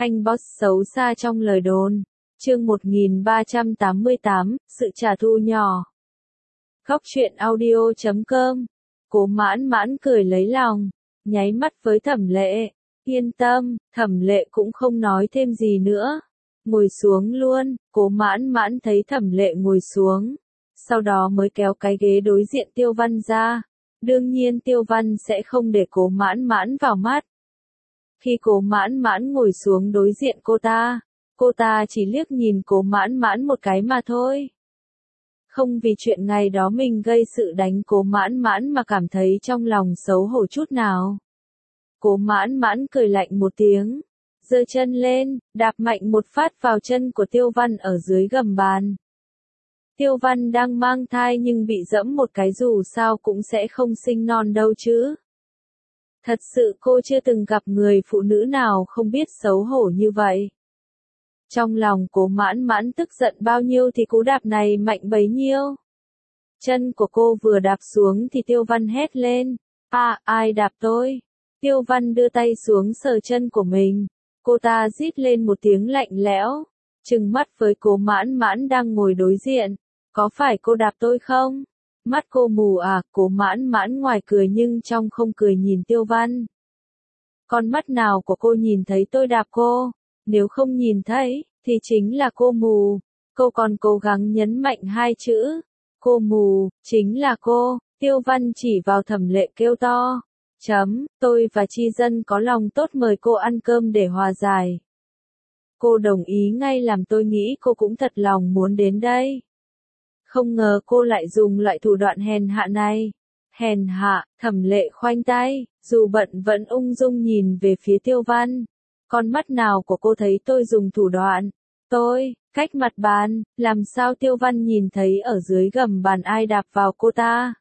Anh boss xấu xa trong lời đồn. Chương 1388, sự trả thù nhỏ. Góc truyện audio.com. Cố Mãn Mãn cười lấy lòng, nháy mắt với Thẩm Lệ. Yên tâm, Thẩm Lệ cũng không nói thêm gì nữa. Ngồi xuống luôn. Cố Mãn Mãn thấy Thẩm Lệ ngồi xuống, sau đó mới kéo cái ghế đối diện Tiêu Văn ra. Đương nhiên Tiêu Văn sẽ không để Cố Mãn Mãn vào mắt. Khi Cố Mãn Mãn ngồi xuống đối diện cô ta chỉ liếc nhìn Cố Mãn Mãn một cái mà thôi. Không vì chuyện ngày đó mình gây sự đánh Cố Mãn Mãn mà cảm thấy trong lòng xấu hổ chút nào. Cố Mãn Mãn cười lạnh một tiếng, giơ chân lên, đạp mạnh một phát vào chân của Tiêu Văn ở dưới gầm bàn. Tiêu Văn đang mang thai nhưng bị giẫm một cái dù sao cũng sẽ không sinh non đâu chứ. Thật sự cô chưa từng gặp người phụ nữ nào không biết xấu hổ như vậy. Trong lòng Cố Mãn Mãn tức giận bao nhiêu thì cú đạp này mạnh bấy nhiêu. Chân của cô vừa đạp xuống thì Tiêu Văn hét lên. Ai đạp tôi? Tiêu Văn đưa tay xuống sờ chân của mình. Cô ta rít lên một tiếng lạnh lẽo, trừng mắt với Cố Mãn Mãn đang ngồi đối diện. Có phải cô đạp tôi không? Mắt cô mù à? Cố Mãn Mãn ngoài cười nhưng trong không cười nhìn Tiêu Văn. Con mắt nào của cô nhìn thấy tôi đạp cô? Nếu không nhìn thấy, thì chính là cô mù. Cô còn cố gắng nhấn mạnh hai chữ. Cô mù, chính là cô. Tiêu Văn chỉ vào Thẩm Lệ kêu to. Tôi và Chi Dân có lòng tốt mời cô ăn cơm để hòa giải. Cô đồng ý ngay làm tôi nghĩ cô cũng thật lòng muốn đến đây. Không ngờ cô lại dùng loại thủ đoạn hèn hạ này. Hèn hạ, Thẩm Lệ khoanh tay, dù bận vẫn ung dung nhìn về phía Tiêu Văn. Con mắt nào của cô thấy tôi dùng thủ đoạn? Cách mặt bàn, làm sao Tiêu Văn nhìn thấy ở dưới gầm bàn ai đạp vào cô ta?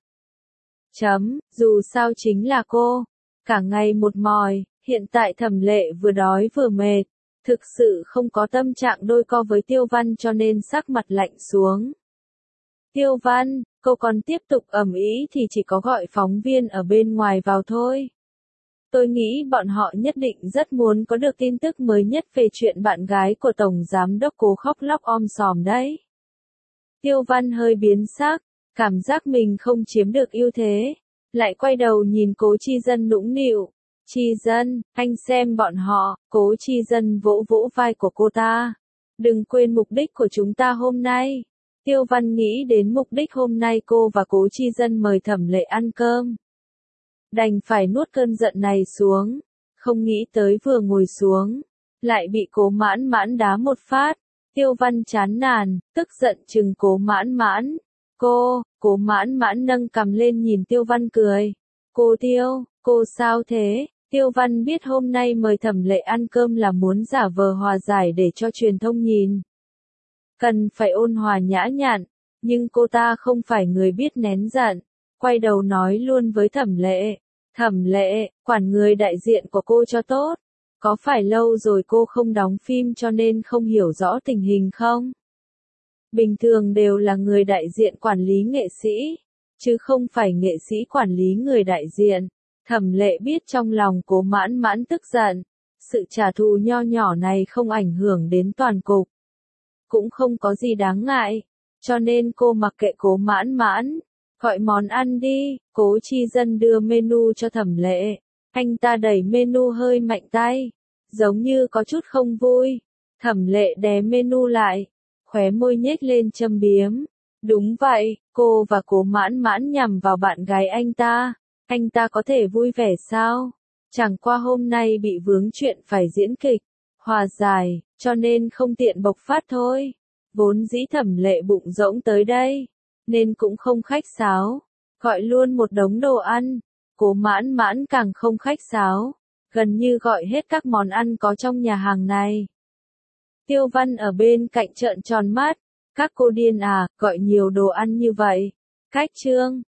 Dù sao chính là cô. Cả ngày một mỏi, hiện tại Thẩm Lệ vừa đói vừa mệt. Thực sự không có tâm trạng đôi co với Tiêu Văn cho nên sắc mặt lạnh xuống. Tiêu Văn, cô còn tiếp tục ầm ĩ thì chỉ có gọi phóng viên ở bên ngoài vào thôi. Tôi nghĩ bọn họ nhất định rất muốn có được tin tức mới nhất về chuyện bạn gái của Tổng Giám đốc Cố khóc lóc om sòm đấy. Tiêu Văn hơi biến sắc, cảm giác mình không chiếm được ưu thế. Lại quay đầu nhìn Cố Chi Dân nũng nịu. Chi Dân, anh xem bọn họ. Cố Chi Dân vỗ vỗ vai của cô ta. Đừng quên mục đích của chúng ta hôm nay. Tiêu Văn nghĩ đến mục đích hôm nay cô và Cố Chi Dân mời Thẩm Lệ ăn cơm. Đành phải nuốt cơn giận này xuống. Không nghĩ tới vừa ngồi xuống, lại bị Cố Mãn Mãn đá một phát. Tiêu Văn chán nản, tức giận chừng Cố Mãn Mãn. Cố Mãn Mãn nâng cằm lên nhìn Tiêu Văn cười. Cô sao thế? Tiêu Văn biết hôm nay mời Thẩm Lệ ăn cơm là muốn giả vờ hòa giải để cho truyền thông nhìn. Cần phải ôn hòa nhã nhặn, nhưng cô ta không phải người biết nén giận. Quay đầu nói luôn với Thẩm Lệ. Thẩm Lệ, quản người đại diện của cô cho tốt. Có phải lâu rồi cô không đóng phim cho nên không hiểu rõ tình hình không? Bình thường đều là người đại diện quản lý nghệ sĩ, chứ không phải nghệ sĩ quản lý người đại diện. Thẩm Lệ biết trong lòng Cố Mãn Mãn tức giận. Sự trả thù nho nhỏ này không ảnh hưởng đến toàn cục. Cũng không có gì đáng ngại. Cho nên cô mặc kệ Cố Mãn Mãn. Gọi món ăn đi. Cố Chi Dân đưa menu cho Thẩm Lệ. Anh ta đẩy menu hơi mạnh tay, giống như có chút không vui. Thẩm Lệ đè menu lại, khóe môi nhếch lên châm biếm. Đúng vậy, cô và Cố Mãn Mãn nhằm vào bạn gái anh ta. Anh ta có thể vui vẻ sao? Chẳng qua hôm nay bị vướng chuyện phải diễn kịch, hòa giải, cho nên không tiện bộc phát thôi. Vốn dĩ Thẩm Lệ bụng rỗng tới đây, nên cũng không khách sáo, gọi luôn một đống đồ ăn. Cố Mãn Mãn càng không khách sáo, gần như gọi hết các món ăn có trong nhà hàng này. Tiêu Văn ở bên cạnh trợn tròn mắt. Các cô điên à, gọi nhiều đồ ăn như vậy. Cách trương,